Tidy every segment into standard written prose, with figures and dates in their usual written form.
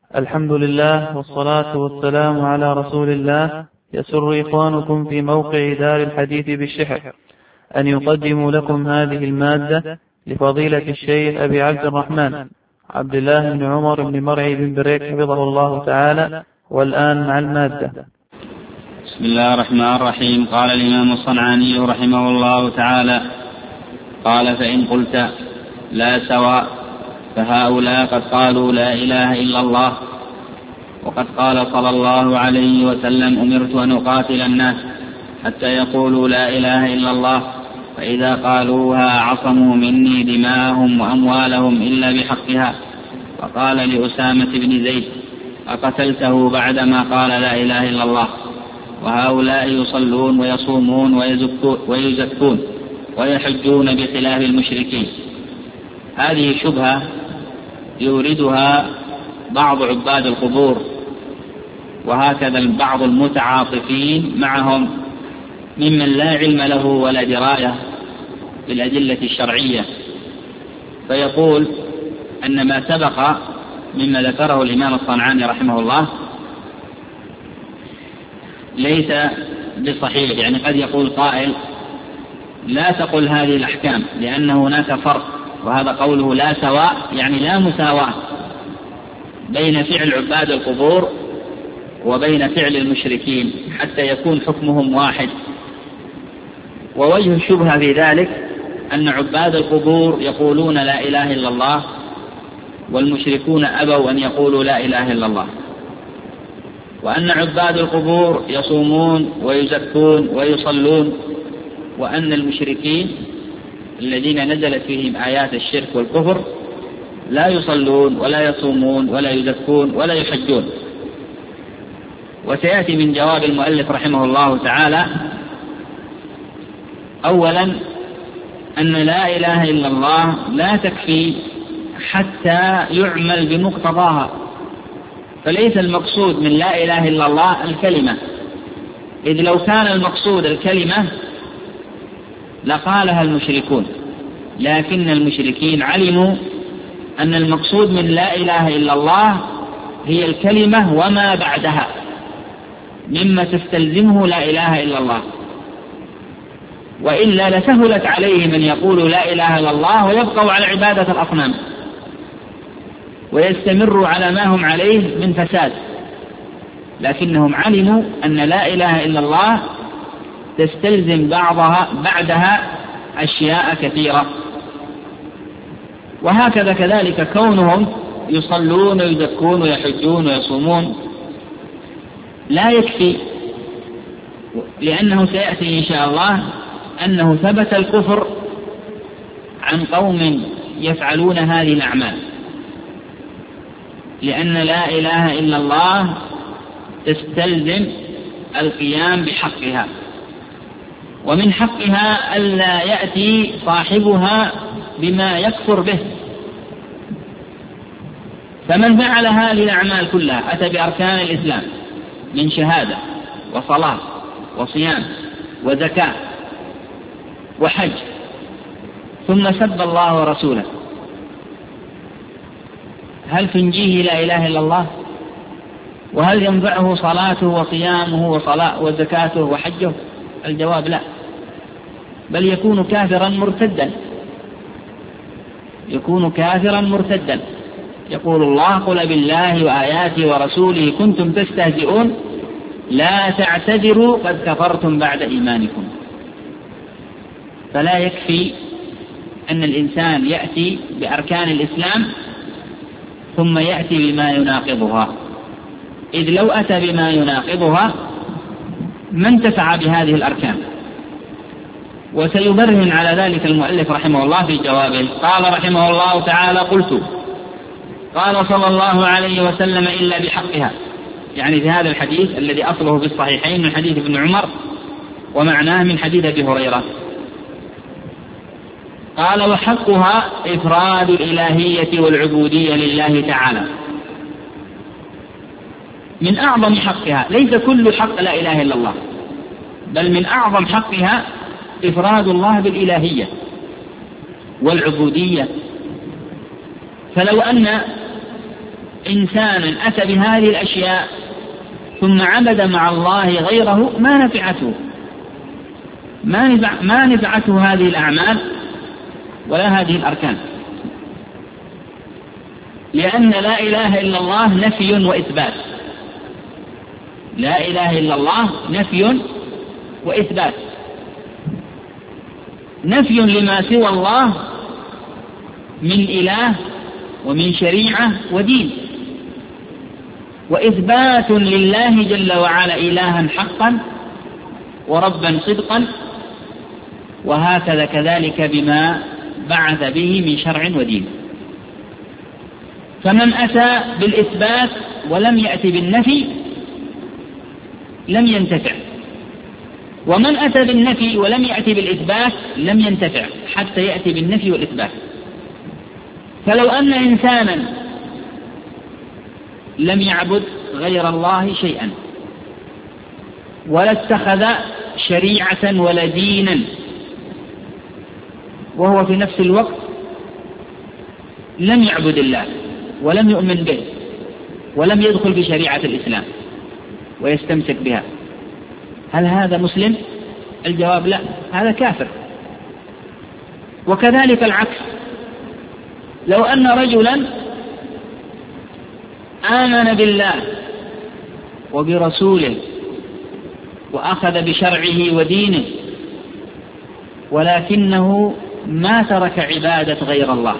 الحمد لله والصلاة والسلام على رسول الله. يسر إخوانكم في موقع دار الحديث بالشحر أن يقدموا لكم هذه المادة لفضيلة الشيخ أبي عبد الرحمن عبد الله بن عمر بن مرعي بن بريك حفظه الله تعالى. والآن مع المادة. بسم الله الرحمن الرحيم. قال الإمام الصنعاني رحمه الله تعالى: قال: فإن قلت لا سواء، فهؤلاء قد قالوا لا إله إلا الله، وقد قال صلى الله عليه وسلم: أمرت أن أقاتل الناس حتى يقولوا لا إله إلا الله، فإذا قالوها عصموا مني دماءهم وأموالهم إلا بحقها. وقال لأسامة بن زيد: أقتلته بعدما قال لا إله إلا الله؟ وهؤلاء يصلون ويصومون ويزكون ويحجون بخلاف المشركين. هذه شبهة يوردها بعض عباد القبور، وهكذا بعض المتعاطفين معهم ممن لا علم له ولا دراية بالأدلة الشرعية، فيقول أن ما سبق مما ذكره الإمام الصنعاني رحمه الله ليس بصحيح. يعني قد يقول قائل: لا تقل هذه الأحكام لأن هناك فرق، وهذا قوله لا سواء يعني لا مساواة بين فعل عباد القبور وبين فعل المشركين حتى يكون حكمهم واحد. ووجه الشبهة في ذلك أن عباد القبور يقولون لا إله إلا الله، والمشركون أبوا أن يقولوا لا إله إلا الله، وأن عباد القبور يصومون ويزكون ويصلون، وأن المشركين الذين نزلت فيهم آيات الشرك والكفر لا يصلون ولا يصومون ولا يزكون ولا يحجون. وسيأتي من جواب المؤلف رحمه الله تعالى أولا أن لا إله إلا الله لا تكفي حتى يعمل بمقتضاها، فليس المقصود من لا إله إلا الله الكلمة، إذ لو كان المقصود الكلمة لقالها المشركون، لكن المشركين علموا أن المقصود من لا إله إلا الله هي الكلمة وما بعدها مما تستلزمه لا إله إلا الله، وإلا لسهلت عليهم أن يقولوا لا إله إلا الله ويبقوا على عبادة الأصنام ويستمروا على ما هم عليه من فساد، لكنهم علموا أن لا إله إلا الله تستلزم بعدها أشياء كثيرة. وهكذا كذلك كونهم يصلون ويزكون ويحجون ويصومون لا يكفي، لأنه سيأتي إن شاء الله أنه ثبت الكفر عن قوم يفعلون هذه الأعمال، لأن لا إله إلا الله تستلزم القيام بحقها، ومن حقها ألا يأتي صاحبها بما يكفر به. فمن فعل هذه الأعمال كلها أتى بأركان الإسلام من شهادة وصلاة وصيام وزكاة وحج، ثم سب الله ورسوله، هل تنجيه لا إله إلا الله؟ وهل ينفعه صلاته وصيامه وزكاته وحجه؟ الجواب لا، بل يكون كافرا مرتدا، يكون كافرا مرتدا. يقول الله: قل بالله وآياته ورسوله كنتم تستهزئون لا تعتذروا قد كفرتم بعد إيمانكم. فلا يكفي أن الإنسان يأتي بأركان الإسلام ثم يأتي بما يناقضها، إذ لو أتى بما يناقضها ما انتفع بهذه الأركان. وسيبرهن على ذلك المؤلف رحمه الله في جوابه. قال رحمه الله تعالى: قلت: قال صلى الله عليه وسلم إلا بحقها، يعني في هذا الحديث الذي أصله في الصحيحين من حديث ابن عمر ومعناه من حديث أبي هريرة. قال: وحقها إفراد الإلهية والعبودية لله تعالى، من أعظم حقها، ليس كل حق لا إله إلا الله، بل من أعظم حقها إفراد الله بالإلهية والعبودية. فلو أن إنسانا أتى بهذه الأشياء ثم عبد مع الله غيره ما نفعته هذه الأعمال ولا هذه الأركان، لأن لا إله إلا الله نفي وإثبات. لا إله إلا الله نفي وإثبات، نفي لما سوى الله من إله ومن شريعة ودين، وإثبات لله جل وعلا إلها حقا وربا صدقا، وهكذا كذلك بما بعث به من شرع ودين. فمن أتى بالإثبات ولم يأتي بالنفي لم ينتفع، ومن أتى بالنفي ولم يأتي بالإثبات لم ينتفع حتى يأتي بالنفي والإثبات. فلو أن إنسانا لم يعبد غير الله شيئا ولا اتخذ شريعة ولا دينا، وهو في نفس الوقت لم يعبد الله ولم يؤمن به ولم يدخل في شريعة الإسلام ويستمسك بها، هل هذا مسلم؟ الجواب لا، هذا كافر. وكذلك العكس، لو أن رجلا آمن بالله وبرسوله وأخذ بشرعه ودينه ولكنه ما ترك عبادة غير الله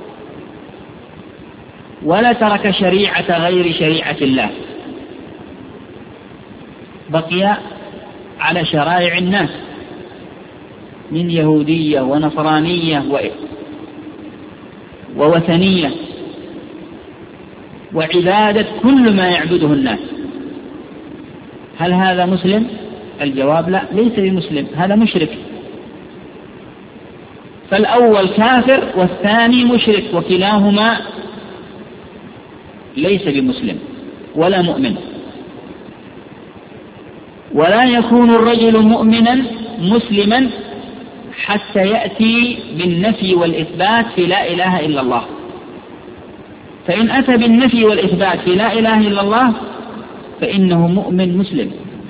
ولا ترك شريعة غير شريعة الله، بقي على شرائع الناس من يهودية ونصرانية ووثنية وعبادة كل ما يعبده الناس، هل هذا مسلم؟ الجواب لا، ليس بمسلم، هذا مشرك. فالأول كافر والثاني مشرك، وكلاهما ليس بمسلم ولا مؤمن. ولا يكون الرجل مؤمنا مسلما حتى يأتي بالنفي والإثبات في لا إله إلا الله، فإن أتى بالنفي والإثبات في لا إله إلا الله فإنه مؤمن مسلم.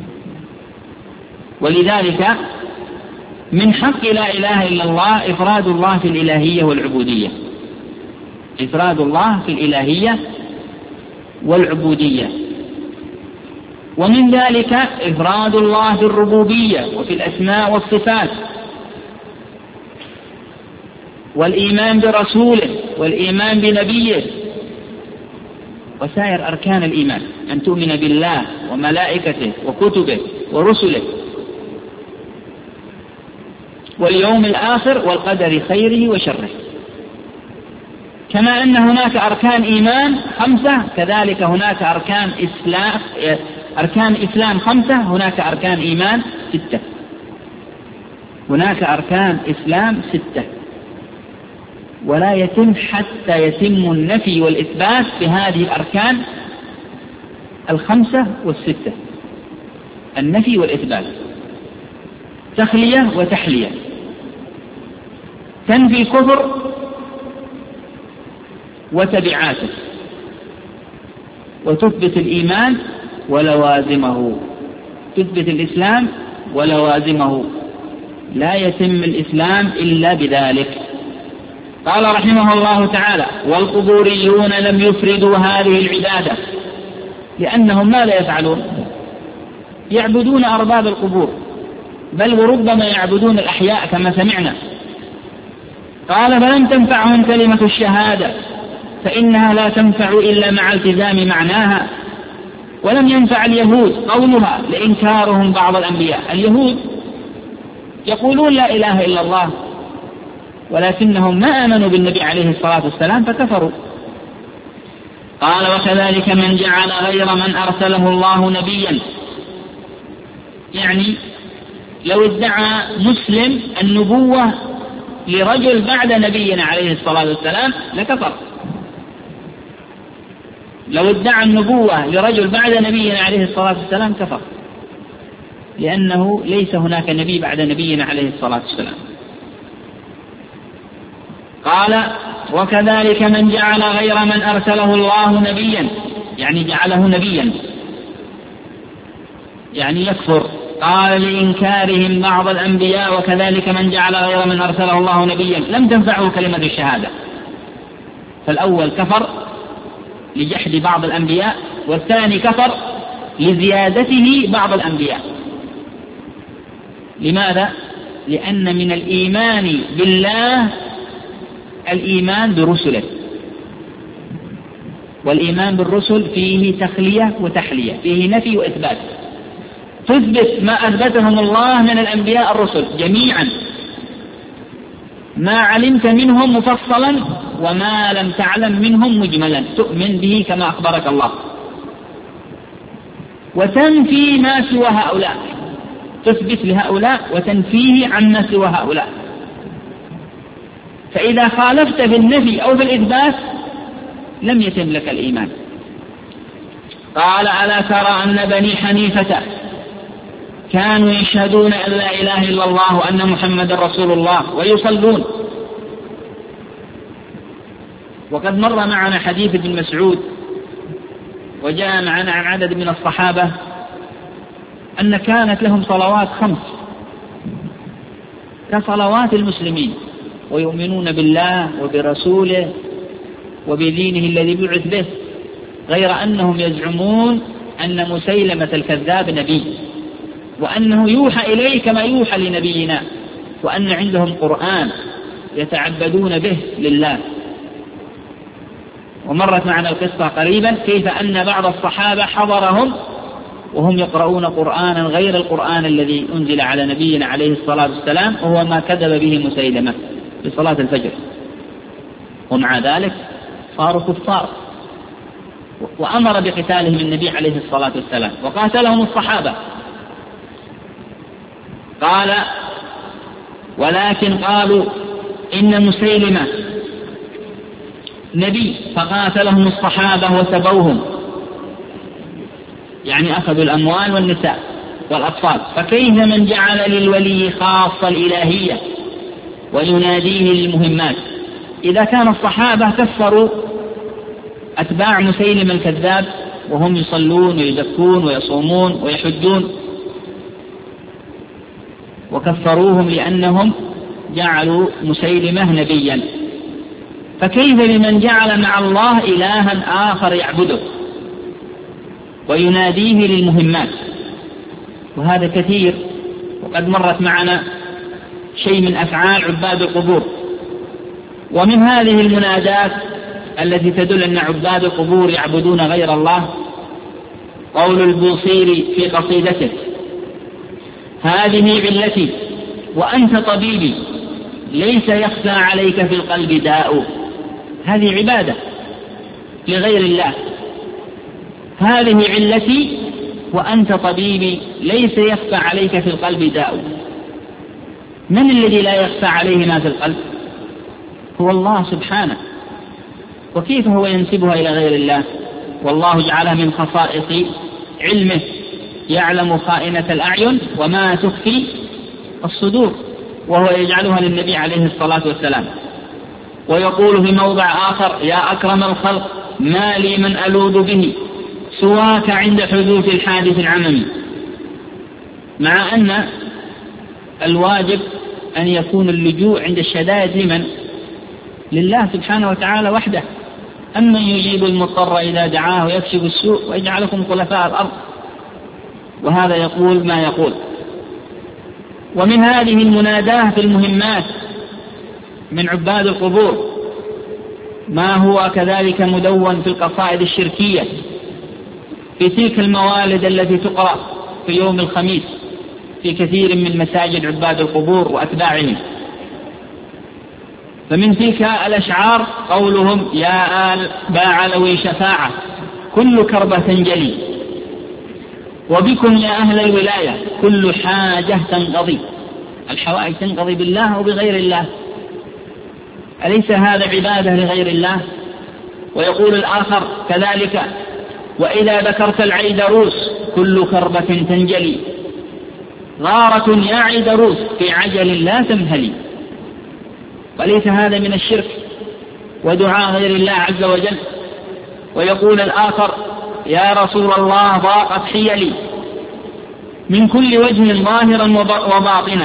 ولذلك من حق لا إله إلا الله إفراد الله في الإلهية والعبودية، إفراد الله في الإلهية والعبودية، ومن ذلك إفراد الله في الربوبية وفي الأسماء والصفات، والإيمان برسوله والإيمان بنبيه وسائر أركان الإيمان، أن تؤمن بالله وملائكته وكتبه ورسله واليوم الآخر والقدر خيره وشره. كما أن هناك أركان إيمان 5 كذلك هناك أركان إسلام 5، هناك أركان إيمان 6، هناك أركان إسلام 6، ولا يتم حتى يتم النفي والإثبات في هذه الأركان 5 و6، النفي والإثبات، تخلية وتحلية، تنفي كفر وتبعاته وتثبت الإيمان ولوازمه، تثبت الإسلام ولوازمه، لا يتم الإسلام إلا بذلك. قال رحمه الله تعالى: والقبوريون لم يفردوا هذه العبادة، لأنهم ماذا يفعلون؟ يعبدون أرباب القبور، بل وربما يعبدون الأحياء كما سمعنا. قال: فلم تنفعهم كلمة الشهادة، فإنها لا تنفع إلا مع التزام معناها. ولم ينفع اليهود قولها لإنكارهم بعض الأنبياء، اليهود يقولون لا إله إلا الله ولكنهم ما آمنوا بالنبي عليه الصلاة والسلام فكفروا. قال: وكذلك من جعل غير من أرسله الله نبيا، يعني لو ادعى مسلم النبوة لرجل بعد نبينا عليه الصلاة والسلام لكفر. لو ادعى النبوة لرجل بعد نبينا عليه الصلاة والسلام كفر، لأنه ليس هناك نبي بعد نبينا عليه الصلاة والسلام. قال: وكذلك من جعل غير من أرسله الله نبيا، يعني جعله نبيا، يعني يكفر. قال لإنكارهم بعض الأنبياء وكذلك من جعل غير من أرسله الله نبيا لم تنفعه كلمة الشهادة. فالأول كفر لجحد بعض الأنبياء، والثاني كفر لزيادته بعض الأنبياء. لماذا؟ لأن من الإيمان بالله الإيمان برسله، والإيمان بالرسل فيه تخلية وتحلية، فيه نفي وإثبات. تثبت ما أثبتهم الله من الأنبياء الرسل جميعا، ما علمت منهم مفصلا وما لم تعلم منهم مجملا تؤمن به كما أخبرك الله، وتنفي ما سوى هؤلاء، تثبت لهؤلاء وتنفيه عما سوى هؤلاء. فإذا خالفت في النفي أو في الإثبات لم يتم لك الإيمان. قال ألا ترى أن بني حنيفة كانوا يشهدون أن لا إله إلا الله وأن محمد رسول الله ويصلون. وقد مر معنا حديث ابن مسعود وجاء معنا عن عدد من الصحابة أن كانت لهم صلوات 5 كصلوات المسلمين، ويؤمنون بالله وبرسوله وبدينه الذي بعث به، غير أنهم يزعمون أن مسيلمة الكذاب نبي، وأنه يوحى إليه كما يوحى لنبينا، وأن عندهم قرآن يتعبدون به لله. ومرت معنا القصة قريبا كيف أن بعض الصحابة حضرهم وهم يقرؤون قرآنا غير القرآن الذي أنزل على نبينا عليه الصلاة والسلام، وهو ما كذب به مسيلمة في صلاة الفجر، ومع ذلك صاروا كفار، وأمر بقتالهم النبي عليه الصلاة والسلام وقاتلهم الصحابة. قال ولكن قالوا إن مسيلمة نبي، فقاتلهم الصحابة وسبوهم، يعني أخذوا الأموال والنساء والأطفال. فكيف من جعل للولي خاصة الإلهية ويناديه للمهمات؟ إذا كان الصحابة كفروا أتباع مسيلم الكذاب وهم يصلون ويزكون ويصومون ويحجون، وكفروهم لأنهم جعلوا مسيلمة نبيا، فكيف بمن جعل مع الله إلها آخر يعبده ويناديه للمهمات؟ وهذا كثير، وقد مرت معنا شيء من أفعال عباد القبور. ومن هذه المنادات التي تدل أن عباد القبور يعبدون غير الله قول البوصيري في قصيدته: هذه علتي وأنت طبيبي ليس يخفى عليك في القلب داء. هذه عبادة لغير الله. هذه علتي وأنت طبيبي ليس يخفى عليك في القلب داء. من الذي لا يخفى عليه ما في القلب؟ هو الله سبحانه. وكيف هو ينسبها إلى غير الله؟ والله جعلها من خصائص علمه، يعلم خائنة الأعين وما تخفي الصدور، وهو يجعلها للنبي عليه الصلاة والسلام. ويقول في موضع آخر: يا أكرم الخلق ما لي من ألوذ به سواك عند حدوث الحادث العممي. مع أن الواجب أن يكون اللجوء عند الشدائد لمن؟ لله سبحانه وتعالى وحده. أمن يجيب المضطر إذا دعاه ويكشف السوء ويجعلكم خلفاء الأرض. وهذا يقول ما يقول. ومن هذه المناداة في المهمات من عباد القبور ما هو كذلك مدون في القصائد الشركية في تلك الموالد التي تقرأ في يوم الخميس في كثير من مساجد عباد القبور وأتباعهم. فمن تلك الأشعار قولهم: يا آل باع لوي شفاعة كل كربة تنجلي، وبكم يا أهل الولاية كل حاجة تنقضي. الحوائج تنقضي بالله وبغير الله. أليس هذا عبادة لغير الله؟ ويقول الآخر كذلك: وإذا ذكرت العيدروس كل كربة تنجلي، غارة يا عيدروس في عجل لا تمهلي. وليس هذا من الشرك؟ ودعاء غير الله عز وجل. ويقول الآخر: يا رسول الله ضاقت حيلي من كل وجه ظاهرا وباطنا.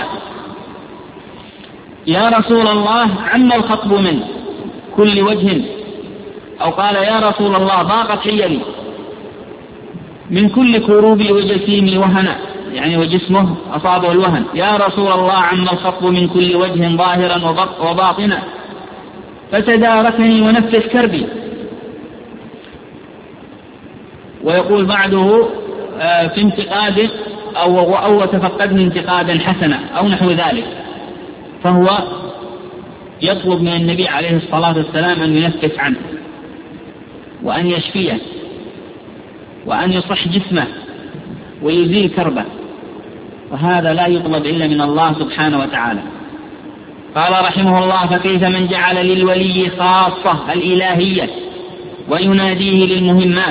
يا رسول الله عم الخطب من كل وجه، أو قال: يا رسول الله ضاقت حيلي من كل كروبي وجسيمي وهنا، يعني وجسمه أصابه الوهن. يا رسول الله عم الخطب من كل وجه ظاهرا وباطنا، فتداركني ونفس كربي. ويقول بعده في انتقاد أو تفقدني انتقادا حسنا أو نحو ذلك. فهو يطلب من النبي عليه الصلاة والسلام أن ينفس عنه وأن يشفيه وأن يصح جسمه ويزيل كربه، وهذا لا يطلب إلا من الله سبحانه وتعالى. قال رحمه الله: فكيف من جعل للولي خاصة الإلهية ويناديه للمهمات؟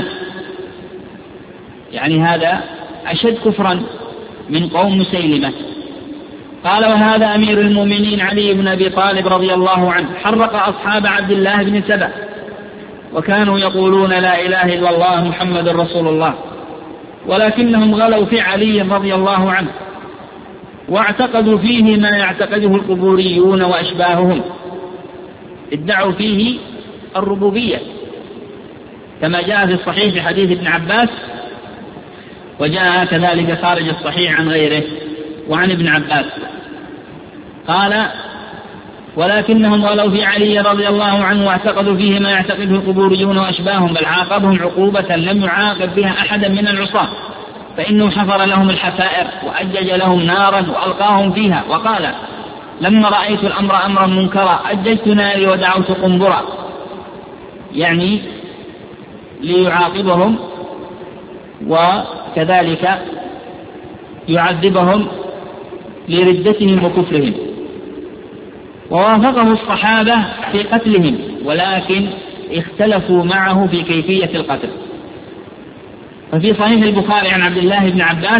يعني هذا أشد كفرا من قوم مسيلمة. قال: وهذا أمير المؤمنين علي بن أبي طالب رضي الله عنه حرق أصحاب عبد الله بن سبأ، وكانوا يقولون لا إله إلا الله محمد رسول الله، ولكنهم غلوا في علي رضي الله عنه واعتقدوا فيه ما يعتقده القبوريون وأشباههم، ادعوا فيه الربوبية كما جاء في الصحيح في حديث ابن عباس، وجاء كذلك خارج الصحيح عن غيره وعن ابن عباس. قال: ولكنهم غلوا في علي رضي الله عنه واعتقدوا فيه ما يعتقده القبوريون وأشباههم، بل عاقبهم عقوبة لم يعاقب بها أحدا من العصاة، فإنه حفر لهم الحفائر وأجج لهم نارا وألقاهم فيها، وقال: لما رأيت الأمر أمرا منكرا أججت ناري ودعوت قنبرا، يعني ليعاقبهم وكذلك يعذبهم لردتهم وكفرهم. ووافقه الصحابة في قتلهم، ولكن اختلفوا معه في كيفية القتل. ففي صحيح البخاري عن عبد الله بن عباس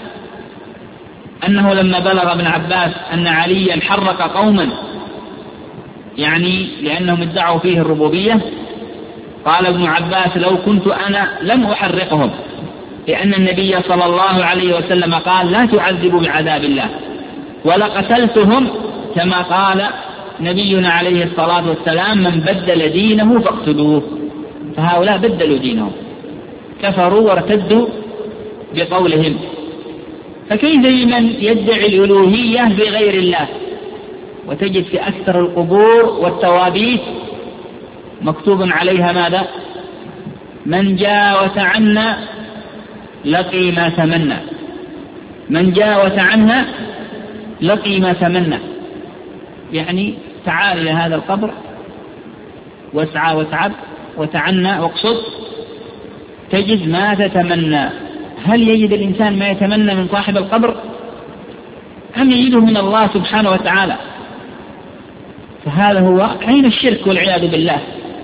أنه لما بلغ ابن عباس أن عليا حرق قوما، يعني لأنهم ادعوا فيه الربوبية، قال ابن عباس: لو كنت أنا لم أحرقهم، لأن النبي صلى الله عليه وسلم قال: لا تعذبوا بعذاب الله، ولقتلتهم كما قال نبينا عليه الصلاة والسلام: من بدل دينه فاقتلوه. فهؤلاء بدلوا دينهم، كفروا وارتدوا بقولهم. فكيف بمن يدعي الألوهية بغير الله؟ وتجد في أكثر القبور والتوابيت مكتوب عليها ماذا؟ من جاء وتعنى لقي ما تمنى، من جاء وتعنى لقي ما تمنى، يعني تعال إلى هذا القبر واسعى وتعب وتعنى واقصد تجد ما تتمنى. هل يجد الإنسان ما يتمنى من صاحب القبر أم يجده من الله سبحانه وتعالى؟ فهذا هو عين الشرك والعياذ بالله.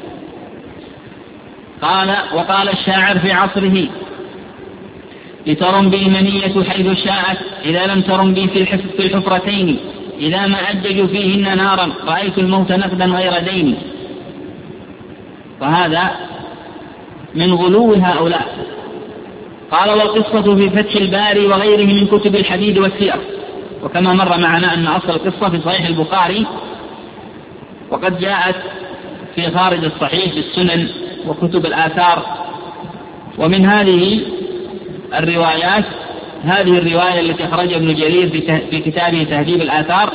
وقال الشاعر في عصره: لترم بي منية حيث شاءت، إذا لم ترم بي في الحفرتين، إذا ما أججوا فيهن نارا، رأيت الموت نقدا غير دين. وهذا من غلو هؤلاء. قال: والقصة في فتح الباري وغيره من كتب الحديث والسير. وكما مر معنا أن أصل القصة في صحيح البخاري، وقد جاءت في خارج الصحيح في السنن وكتب الآثار. ومن هذه الروايات هذه الرواية التي أخرجها ابن جرير في كتابه تهذيب الآثار،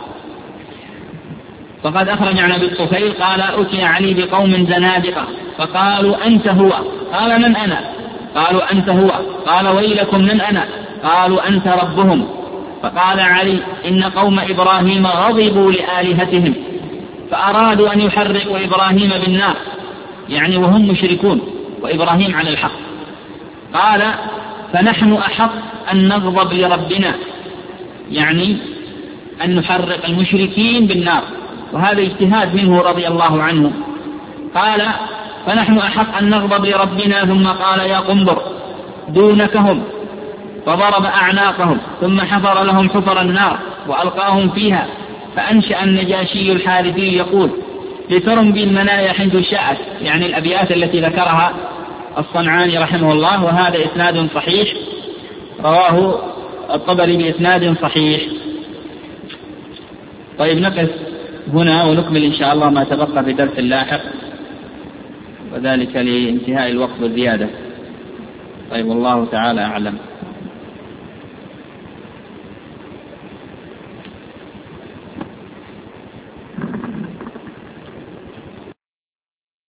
فقد أخرج عن أبي الطفيل قال: أتي علي بقوم زنادقة فقالوا: أنت هو. قال: من أنا؟ قالوا: أنت هو. قال: ويلكم، من أنا؟ قالوا: أنت ربهم. فقال علي: إن قوم إبراهيم غضبوا لآلهتهم فأرادوا أن يحرقوا إبراهيم بالنار، يعني وهم مشركون وإبراهيم على الحق. قال: فنحن أحق أن نغضب لربنا، يعني أن نحرق المشركين بالنار، وهذا اجتهاد منه رضي الله عنه. قال: فنحن أحق أن نغضب لربنا. ثم قال: يا قنبر دونكهم، فضرب أعناقهم، ثم حفر لهم حفر النار وألقاهم فيها. فأنشأ النجاشي الحارثي يقول: لترنبي المنايا حيث شاءت، يعني الأبيات التي ذكرها الصنعاني رحمه الله، وهذا إسناد صحيح رواه الطبري بإسناد صحيح. طيب نقف هنا ونكمل إن شاء الله ما تبقى في درس لاحق، وذلك لانتهاء الوقت والزيادة. طيب والله تعالى أعلم.